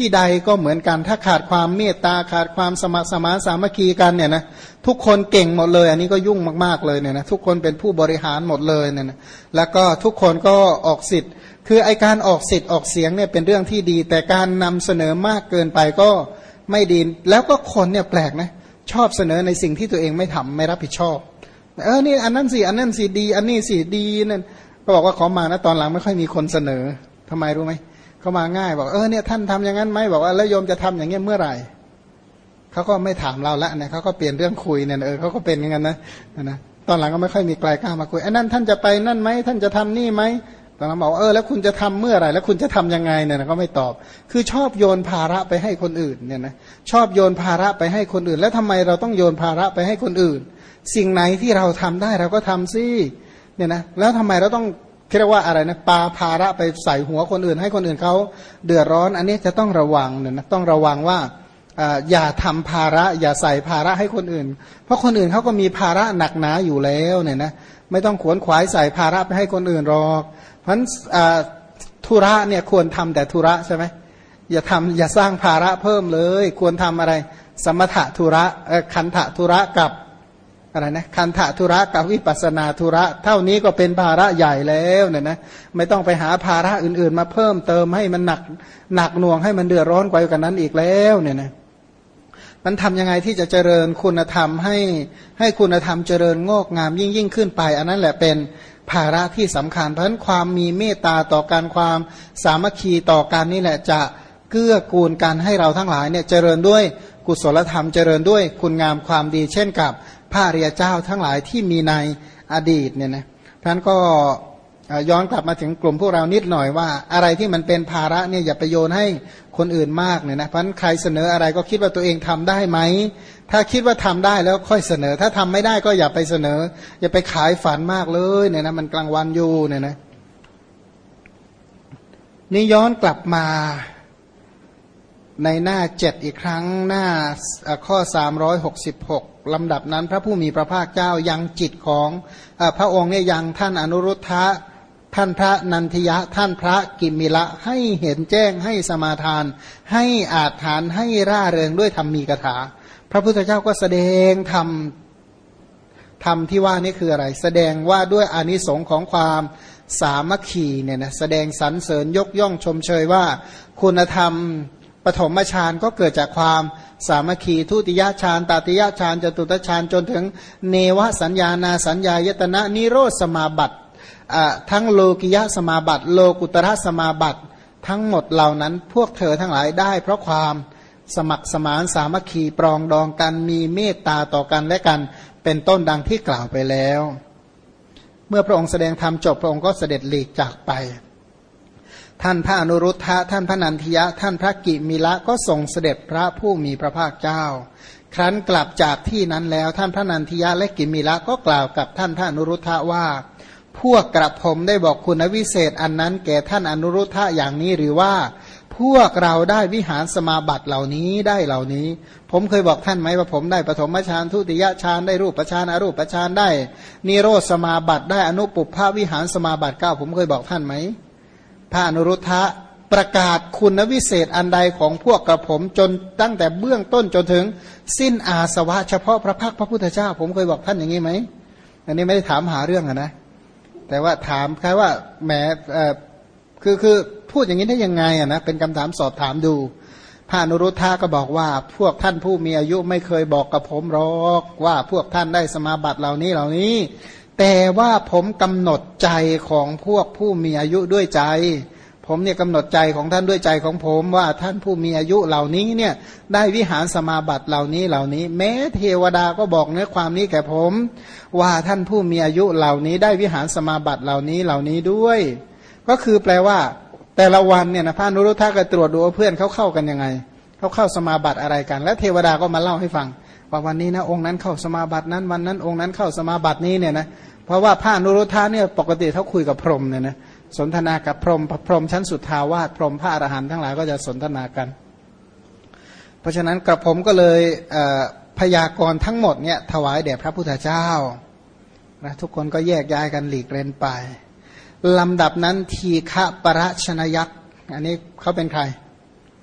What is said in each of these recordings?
ที่ใดก็เหมือนกันถ้าขาดความเมตตาขาดความสมัครสมานสามัคคีกันเนี่ยนะทุกคนเก่งหมดเลยอันนี้ก็ยุ่งมากๆเลยเนี่ยนะทุกคนเป็นผู้บริหารหมดเลยเนี่ยนะแล้วก็ทุกคนก็ออกสิทธิ์คือไอการออกสิทธิ์ออกเสียงเนี่ยเป็นเรื่องที่ดีแต่การนำเสนอมากเกินไปก็ไม่ดีแล้วก็คนเนี่ยแปลกนะชอบเสนอในสิ่งที่ตัวเองไม่ทำไม่รับผิดชอบนี่อันนั้นสิอันนั้นสิดีอันนี้สิดีนั่นก็บอกว่าขอมานะตอนหลังไม่ค่อยมีคนเสนอทำไมรู้ไหมเขามาง่ายบอกเนี่ยท่านทำอย่างนั้นไหมบอกว่าแล้วโยมจะทำอย่างเงี้ยเมื่อไหร่เขาก็ไม่ถามเราละเนี่ยเขาก็เปลี่ยนเรื่องคุยเนี่ยเขาก็เป็นอย่างนั้นนะตอนหลังก็ไม่ค่อยมีใครกล้ามาคุยนั่นท่านจะไปนั่นไหมท่านจะทำนี่ไหมตอนหลังบอกแล้วคุณจะทำเมื่อไหร่แล้วคุณจะทำยังไงเนี่ยเขาไม่ตอบคือชอบโยนภาระไปให้คนอื่นเนี่ยนะชอบโยนภาระไปให้คนอื่นแล้วทำไมเราต้องโยนภาระไปให้คนอื่นสิ่งไหนที่เราทำได้เราก็ทำสิเนี่ยนะแล้วทำไมเราต้องเรียกว่าอะไรนะปาภาระไปใส่หัวคนอื่นให้คนอื่นเขาเดือดร้อนอันนี้จะต้องระวังเนี่ยนะต้องระวังว่าอย่าทำภาระอย่าใส่ภาระให้คนอื่นเพราะคนอื่นเขาก็มีภาระหนักหนาอยู่แล้วเนี่ยนะไม่ต้องขวนขวายใส่ภาระไปให้คนอื่นหรอกเพราะฉะนั้นธุระเนี่ยควรทำแต่ธุระใช่ไหมอย่าสร้างภาระเพิ่มเลยควรทำอะไรสมถะธุระคันธะธุระกับอะไรนะคันธะธุระกับวิปัสสนาธุระเท่านี้ก็เป็นภาระใหญ่แล้วเนี่ยนะไม่ต้องไปหาภาระอื่นๆมาเพิ่มเติมให้มันหนักหน่วงให้มันเดือดร้อนกว่ากันนั้นอีกแล้วเนี่ยนะมันทำยังไงที่จะเจริญคุณธรรมให้คุณธรรมเจริญงอกงามยิ่งขึ้นไปอันนั้นแหละเป็นภาระที่สำคัญเพราะฉะนั้นความมีเมตตาต่อการความสามัคคีต่อกันนี่แหละจะเกื้อกูลกันให้เราทั้งหลายเนี่ยเจริญด้วยกุศลธรรมเจริญด้วยคุณงามความดีเช่นกับพระอริยเจ้าทั้งหลายที่มีในอดีตเนี่ยนะท่านก็ย้อนกลับมาถึงกลุ่มพวกเรานิดหน่อยว่าอะไรที่มันเป็นภาระเนี่ยอย่าไปโยนให้คนอื่นมากเนี่ยนะเพราะฉะนั้นใครเสนออะไรก็คิดว่าตัวเองทำได้ไหมถ้าคิดว่าทำได้แล้วค่อยเสนอถ้าทำไม่ได้ก็อย่าไปเสนออย่าไปขายฝันมากเลยเนี่ยนะมันกลางวันอยู่เนี่ยนะนี่ย้อนกลับมาในหน้า7อีกครั้งหน้าข้อ366ลำดับนั้นพระผู้มีพระภาคเจ้ายังจิตของพระองค์เนี่ยยังท่านอนุรุทธะท่านพระนันทิยะท่านพระกิมมิละให้เห็นแจ้งให้สมาทานให้อาจฐานให้ร่าเริงด้วยธรรมีกถาพระพุทธเจ้าก็แสดงธรรมที่ว่านี่คืออะไรแสดงว่าด้วยอานิสงส์ของความสามัคคีเนี่ยนะแสดงสรรเสริญยกย่องชมเชยว่าคุณธรรมปฐมฌานก็เกิดจากความสามัคคีทุติยฌานตติยฌานจตุตฌานจนถึงเนวสัญญานาสัญญายตนะนิโรธสมาบัติทั้งโลกิยะสมาบัติโลกุตระสมาบัติทั้งหมดเหล่านั้นพวกเธอทั้งหลายได้เพราะความสมัครสมานสามัคคีปรองดองกันมีเมตตาต่อกันและกันเป็นต้นดังที่กล่าวไปแล้วเมื่อพระองค์แสดงธรรมจบพระองค์ก็เสด็จหลีกจากไปท่านพระอนุรุทธะท่านพระนันทิยะท่านพระกิมิละก็ทรงเสด็จพระผู้มีพระภาคเจ้าครั้นกลับจากที่นั้นแล้วท่านพระนันทิยะและกิมิละก็กล่าวกับท่านพระอนุรุทธะว่าพวกกระผมได้บอกคุณวิเศษอันนั้นแก่ท่านอนุรุทธะอย่างนี้หรือว่าพวกเราได้วิหารสมาบัติเหล่านี้ได้เหล่านี้ผมเคยบอกท่านไหมว่าผมได้ปฐมฌานทุติยฌานได้รูปฌานอรูปฌานได้นิโรธสมาบัติได้อนุปุพพวิหารสมาบัติ9ผมเคยบอกท่านไหมพระอนุรุทธะประกาศคุณวิเศษอันใดของพวกกระผมจนตั้งแต่เบื้องต้นจนถึงสิ้นอาสวะเฉพาะพระพักพระพุทธเจ้าผมเคยบอกท่านอย่างนี้ไหมอันนี้ไม่ได้ถามหาเรื่องนะแต่ว่าถามแค่ว่าแหมคือพูดอย่างนี้ได้ยังไงนะเป็นคำถามสอบถามดูพระอนุรุทธะก็บอกว่าพวกท่านผู้มีอายุไม่เคยบอกกับผมหรอกว่าพวกท่านได้สมาบัติเหล่านี้แต่ว่าผมกำหนดใจของพวกผู้มีอายุด้วยใจผมเนี่ยกำหนดใจของท่านด้วยใจของผมว่าท่านผู้มีอายุเหล่านี้เนี่ยได้วิหารสมาบัติเหล่านี้แม้เทวดาก็บอกเนื้อความนี้แก่ผมว่าท่านผู้มีอายุเหล่านี้ได้วิหารสมาบัติเหล่านี้ด้วยก็คือแปลว่าแต่ละวันเนี่ยนะพระอนุรุทธะก็ตรวจดูว่าเพื่อนเขาเข้ากันยังไงเขาเข้าสมาบัติอะไรกันและเทวดาก็มาเล่าให้ฟังว่าวันนี้นะองค์นั้นเข้าสมาบัตินั้นวันนั้นองค์นั้นเข้าสมาบัตินี้เนี่ยนะเพราะว่าพระอนุรุทธะเนี่ยปกติเขาคุยกับพรหมเนี่ยนะสนทนากับพรหมชั้นสุทธาวาสพรหมพระอรหันต์ทั้งหลายก็จะสนทนากันเพราะฉะนั้นกระผมก็เลยพยากรณ์ทั้งหมดเนี่ยถวายแด่พระพุทธเจ้านะทุกคนก็แยกย้ายกันหลีกเล่นไปลำดับนั้นทีฆะปรชนยักษ์อันนี้เขาเป็นใคร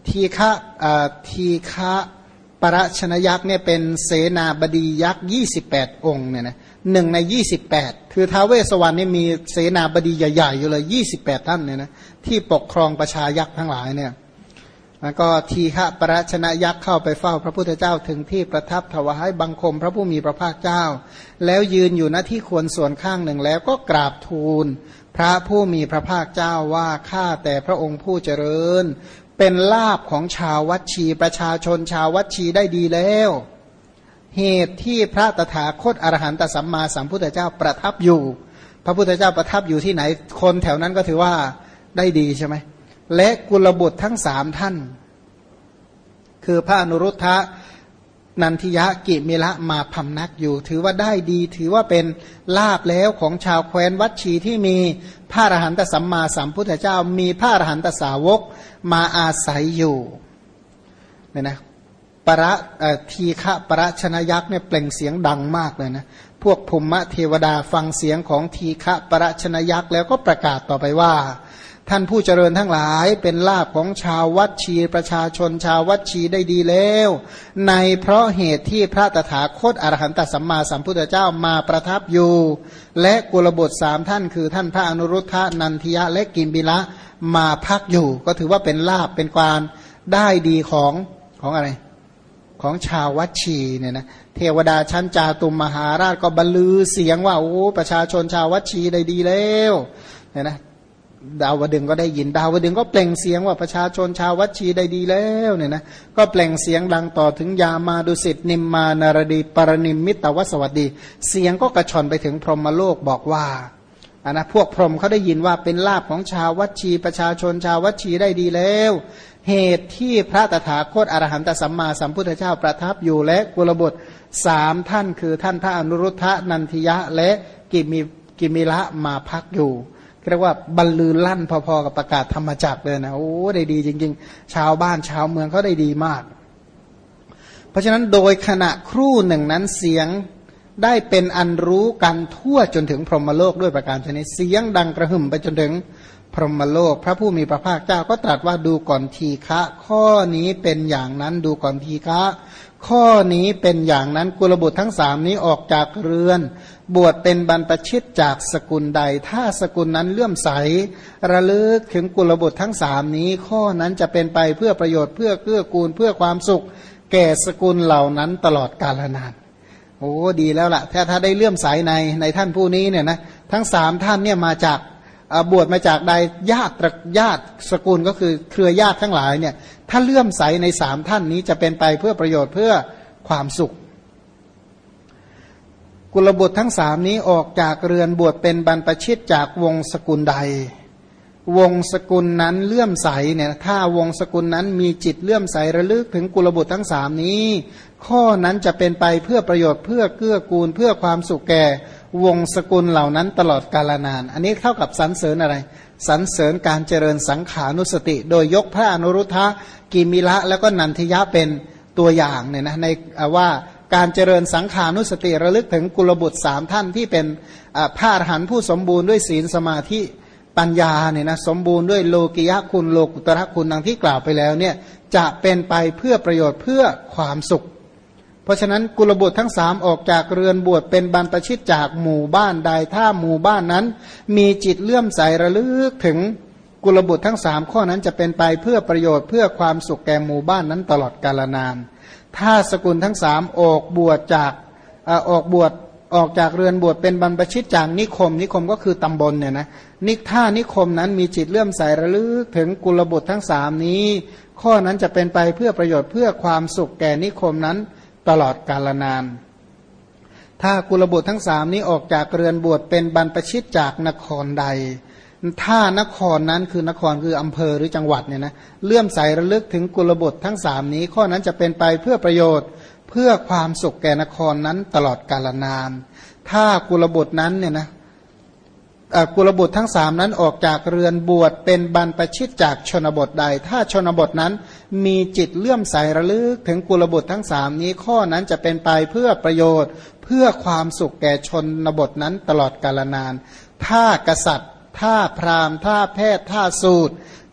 ทีฆะปรชนยักษ์เนี่ยเป็นเสนาบดียักษ์28องค์เนี่ยนะหนึ่งใน28คือท้าวเวสสวรรณนี่มีเสนาบดีใหญ่ๆอยู่เลย28ท่านเนี่ยนะที่ปกครองประชายักษ์ทั้งหลายเนี่ยแล้วก็ทีฆะปรชนยักษ์เข้าไปเฝ้าพระพุทธเจ้าถึงที่ประทับถวายบังคมพระผู้มีพระภาคเจ้าแล้วยืนอยู่ณที่ควรส่วนข้างหนึ่งแล้วก็กราบทูลพระผู้มีพระภาคเจ้าว่าข้าแต่พระองค์ผู้เจริญเป็นลาภของชาววัดชีประชาชนชาววัดชีได้ดีแล้วเหตุที่พระตถาคตอรหันตสัมมาสัมพุทธเจ้าประทับอยู่พระพุทธเจ้าประทับอยู่ที่ไหนคนแถวนั้นก็ถือว่าได้ดีใช่ไหมและกุลบุตรทั้งสามท่านคือพระอนุรุทธะนันทิยะกิมิละมาพำนักอยู่ถือว่าได้ดีถือว่าเป็นลาภแล้วของชาวแคว้นวัดชีที่มีพระอรหันตสัมมาสัมพุทธเจ้ามีพระอรหันตสาวกมาอาศัยอยู่เนี่ยนะทีฆะปรชนยักษ์เนี่ยเปล่งเสียงดังมากเลยนะพวกภูมิเทวดาฟังเสียงของทีฆะปรชนยักษ์แล้วก็ประกาศต่อไปว่าท่านผู้เจริญทั้งหลายเป็นลาภของชาววัดชีประชาชนชาววัดชีได้ดีแล้วในเพราะเหตุที่พระตถาคตอรหันตสัมมาสัมพุทธเจ้ามาประทับอยู่และกุลบุตรสามท่านคือท่านพระอนุรุทธะนันทิยะและกิมบิละมาพักอยู่ก็ถือว่าเป็นลาภเป็นความได้ดีของอะไรของชาววัดชีเนี่ยนะเทวดาชั้นจาตุมมหาราชก็บรรลือเสียงว่าโอ้ประชาชนชาววัดชีได้ดีแล้วเนี่ยนะดาวดึงก็ได้ยินดาวดึงก็เปล่งเสียงว่าประชาชนชาววัดชีได้ดีแล้วเนี่ยนะก็เปล่งเสียงดังต่อถึงยามาดุสิตนิมมานารดีปรนิมมิตวสวัสดีเสียงก็กระชอนไปถึงพรหมโลกบอกว่านะพวกพรหมเขาได้ยินว่าเป็นลาภของชาววัดชีประชาชนชาววัดชีได้ดีแล้วเหตุที่พระตถาคตอรหันตสัมมาสัมพุทธเจ้าประทับอยู่และกุลบุตรสามท่านคือท่านพระอนุรุทธะนันทิยะและกิมิละมาพักอยู่เรียกว่าบรรลือลั่นพอๆกับประกาศธรรมจักรเลยนะโอ้ได้ดีจริงๆชาวบ้านชาวเมืองเขาได้ดีมากเพราะฉะนั้นโดยขณะครู่หนึ่งนั้นเสียงได้เป็นอันรู้กันทั่วจนถึงพรหมโลกด้วยประการชนิดเสียงดังกระหึ่มไปจนถึงพรหมโลกพระผู้มีพระภาคเจ้าก็ตรัสว่าดูก่อนทีฆะข้อนี้เป็นอย่างนั้นดูก่อนทีฆะข้อนี้เป็นอย่างนั้นกุลบุตรทั้งสามนี้ออกจากเรือนบวชเป็นบรรพชิตจากสกุลใดถ้าสกุลนั้นเลื่อมใสระลึกถึงกุลบุตรทั้งสามนี้ข้อนั้นจะเป็นไปเพื่อประโยชน์เพื่อเกื้อกูลเพื่อความสุขแก่สกุลเหล่านั้นตลอดกาลนานโอ้ดีแล้วล่ะถ้าได้เลื่อมใสในท่านผู้นี้เนี่ยนะทั้งสามท่านเนี่ยมาจากบวชมาจากใดญาติสกุลก็คือเครือญาติทั้งหลายเนี่ยถ้าเลื่อมใสในสามท่านนี้จะเป็นไปเพื่อประโยชน์เพื่อความสุขกุลบุตรทั้งสามนี้ออกจากเรือนบวชเป็นบรรพชิตจากวงสกุลใดวงสกุลนั้นเลื่อมใสเนี่ยถ้าวงสกุลนั้นมีจิตเลื่อมใสระลึกถึงกุลบุตรทั้งสามนี้ข้อนั้นจะเป็นไปเพื่อประโยชน์เพื่อเกื้อกูลเพื่อความสุขแก่วงสกุลเหล่านั้นตลอดกาลนานอันนี้เท่ากับสรรเสริญอะไรสรรเสริญการเจริญสังขานุสติโดยยกพระอนุรุทธะกิมิละแล้วก็นันทิยะเป็นตัวอย่างเนี่ยนะในว่าการเจริญสังขานุสติระลึกถึงกุลบุตรสามท่านที่เป็นพระอรหันต์ผู้สมบูรณ์ด้วยศีลสมาธิปัญญาเนี่ยนะสมบูรณ์ด้วยโลกิยะคุณโลกุตระคุณดังที่กล่าวไปแล้วเนี่ยจะเป็นไปเพื่อประโยชน์เพื่อความสุขเพราะฉะนั้นกุลบุตรทั้งสามออกจากเรือนบวชเป็นบรรพชิตจากหมู่บ้านใดถ้าหมู่บ้านนั้นมีจิตเลื่อมใสระลึกถึงกุลบุตรทั้งสามข้อนั้นจะเป็นไปเพื่อประโยชน์เพื่อความสุขแก่หมู่บ้านนั้นตลอดกาลนานถ้าสกุลทั้งสามออกจากเรือนบวชเป็นบรรพชิตจากนิคมก็คือตำบลเนี่ยนะถ้านิคมนั้นมีจิตเลื่อมใสระลึกถึงกุลบุตรทั้งสามนี้ข้อนั้นจะเป็นไปเพื่อประโยชน์เพื่อความสุขแก่นิคมนั้นตลอดกาลนานถ้ากุลบุตรทั้งสามนี้ออกจากเรือนบวชเป็นบรรพชิตจากนครใดถ้านครนั้นคือนครคืออำเภอหรือจังหวัดเนี่ยนะเลื่อมใสระลึกถึงกุลบุตรทั้งสามนี้ข้อนั้นจะเป็นไปเพื่อประโยชน์เพื่อความสุขแก่นครนั้นตลอดกาลนานถ้ากุลบุตรนั้นเนี่ยนะกุลบุตรทั้งสามนั้นออกจากเรือนบวชเป็นบรรพชิตจากชนบทใดถ้าชนบทนั้นมีจิตเลื่อมใสระลึกถึงกุลบุตรทั้งสามนี้ข้อนั้นจะเป็นไปเพื่อประโยชน์เพื่อความสุขแก่ชนบทนั้นตลอดกาลนานถ้ากษัตริย์ถ้าพราหมณ์ถ้าแพทย์ถ้าสูตร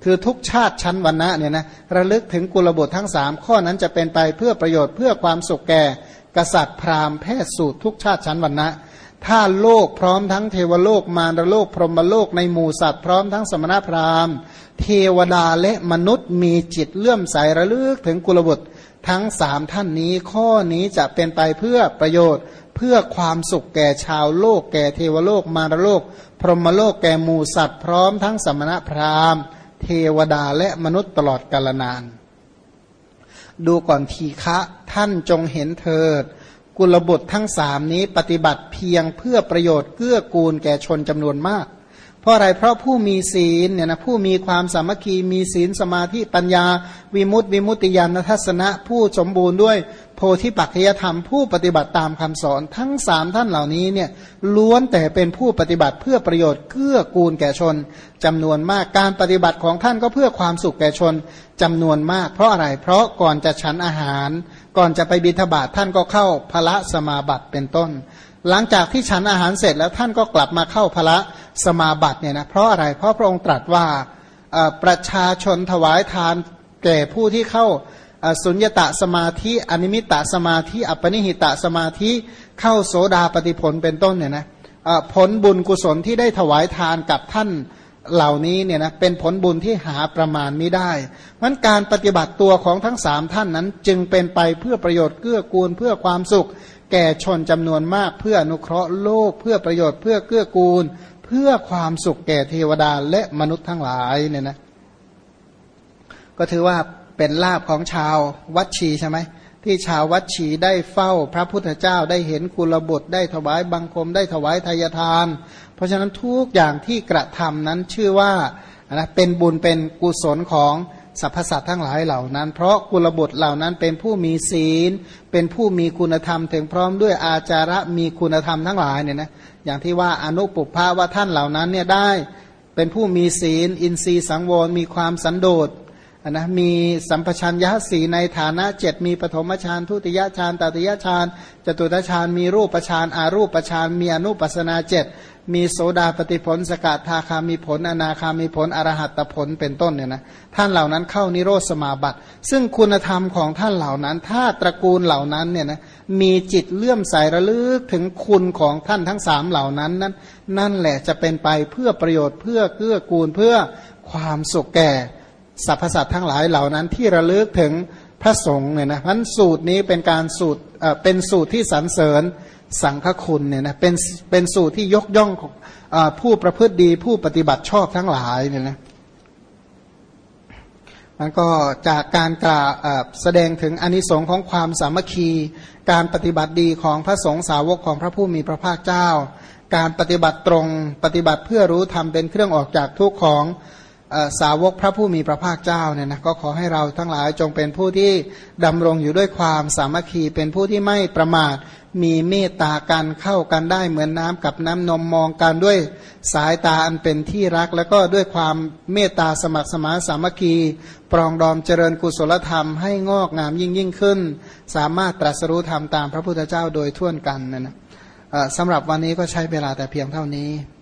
คือทุกชาติชั้นวรรณะเนี่ยนะระลึกถึงกุลบุตรทั้งสามข้อนั้นจะเป็นไปเพื่อประโยชน์เพื่อความสุขแก่กษัตริย์พราหมณ์แพทย์สูตรทุกชาติชั้นวรรณะถ้าโลกพร้อมทั้งเทวโลกมารโลกพรหมโลกในหมู่สัตว์พร้อมทั้งสมณพราหมณ์เทวดาและมนุษย์มีจิตเลื่อมใสระลึกถึงกุลบุตรทั้งสามท่านนี้ข้อนี้จะเป็นไปเพื่อประโยชน์เพื่อความสุขแก่ชาวโลกแก่เทวโลกมารโลกพรหมโลกแก่หมู่สัตว์พร้อมทั้งสมณพราหมณ์เทวดาและมนุษย์ตลอดกาลนานดูก่อนทีฆะท่านจงเห็นเถิดกุลบุตรทั้งสามนี้ปฏิบัติเพียงเพื่อประโยชน์เกื้อกูลแก่ชนจำนวนมากเพราะอะไรเพราะผู้มีศีลเนี่ยนะผู้มีความสามัคคีมีศีลสมาธิปัญญาวิมุตติญาณทัศนะผู้สมบูรณ์ด้วยโพธิปัจจยธรรมผู้ปฏิบัติตามคำสอนทั้งสามท่านเหล่านี้เนี่ยล้วนแต่เป็นผู้ปฏิบัติเพื่อประโยชน์เกื้อกูลแก่ชนจำนวนมากการปฏิบัติของท่านก็เพื่อความสุขแก่ชนจำนวนมากเพราะอะไรเพราะก่อนจะฉันอาหารก่อนจะไปบิณฑบาตท่านก็เข้าพละสมาบัติเป็นต้นหลังจากที่ฉันอาหารเสร็จแล้วท่านก็กลับมาเข้าพละสมาบัติเนี่ยนะเพราะอะไรเพราะพระองค์ตรัสว่าประชาชนถวายทานแก่ผู้ที่เข้าสุญญตสมาธิอนิมิตสมาธิอัปปนิหิตสมาธิเข้าโสดาปฏิผลเป็นต้นเนี่ยนะผลบุญกุศลที่ได้ถวายทานกับท่านเหล่านี้เนี่ยนะเป็นผลบุญที่หาประมาณไม่ได้เพราะการปฏิบัติตัวของทั้งสามท่านนั้นจึงเป็นไปเพื่อประโยชน์เกื้อกูลเพื่อความสุขแก่ชนจำนวนมากเพื่ออนุเคราะห์โลกเพื่อประโยชน์เพื่อเกื้อกูลเพื่อความสุขแก่เทวดาและมนุษย์ทั้งหลายเนี่ยนะก็ถือว่าเป็นลาภของชาววัดชีใช่ไหมที่ชาววัดชีได้เฝ้าพระพุทธเจ้าได้เห็นกุลบุตรได้ถวายบังคมได้ถวายทายทานเพราะฉะนั้นทุกอย่างที่กระทำนั้นชื่อว่านะเป็นบุญเป็นกุศลของสรรพสัตว์ทั้งหลายเหล่านั้นเพราะกุลบุตรเหล่านั้นเป็นผู้มีศีลเป็นผู้มีคุณธรรมถึงพร้อมด้วยอาจาระมีคุณธรรมทั้งหลายเนี่ยนะอย่างที่ว่าอนุปุพพะว่าท่านเหล่านั้นเนี่ยได้เป็นผู้มีศีลอินทรีย์สังวรมีความสันโดษนะมีสัมปชัญญะสีในฐานะ7มีปฐมฌานทุติยฌานตติยฌานจตุตฌานมีรูปฌานอารูปฌานมีอนุปัสสนา7มีโสดาปฏิผลสกทาคามีผลอนาคามีผลอรหัตตผลเป็นต้นเนี่ยนะท่านเหล่านั้นเข้านิโรธสมาบัติซึ่งคุณธรรมของท่านเหล่านั้นถ้าตระกูลเหล่านั้นเนี่ยนะมีจิตเลื่อมใสระลึกถึงคุณของท่านทั้งสามเหล่านั้นนั่นแหละจะเป็นไปเพื่อประโยชน์เพื่อเกื้อกูลเพื่อความสุขแก่สรรพสัตว์ทั้งหลายเหล่านั้นที่ระลึกถึงพระสงฆ์เนี่ยนะเพราะสูตรนี้เป็นการสูตรเป็นสูตรที่สรรเสริญสังฆคุณเนี่ยนะเป็นสูตรที่ยกย่องของผู้ประพฤติดีผู้ปฏิบัติชอบทั้งหลายเนี่ยนะมันก็จากการกล่าวแสดงถึงอานิสงส์ของความสามัคคีการปฏิบัติดีของพระสงฆ์สาวกของพระผู้มีพระภาคเจ้าการปฏิบัติตรงปฏิบัติเพื่อรู้ธรรมเป็นเครื่องออกจากทุกข์ของสาวกพระผู้มีพระภาคเจ้าเนี่ยนะก็ขอให้เราทั้งหลายจงเป็นผู้ที่ดำรงอยู่ด้วยความสามัคคีเป็นผู้ที่ไม่ประมาทมีเมตตากันเข้ากันได้เหมือนน้ำกับน้ำนมมองกันด้วยสายตาอันเป็นที่รักแล้วก็ด้วยความเมตตาสมัครสมานสามัคคีปรองดองเจริญกุศลธรรมให้งอกงามยิ่งขึ้นสามารถตรัสรู้ธรรมตามพระพุทธเจ้าโดยทั่วกันนะสำหรับวันนี้ก็ใช้เวลาแต่เพียงเท่านี้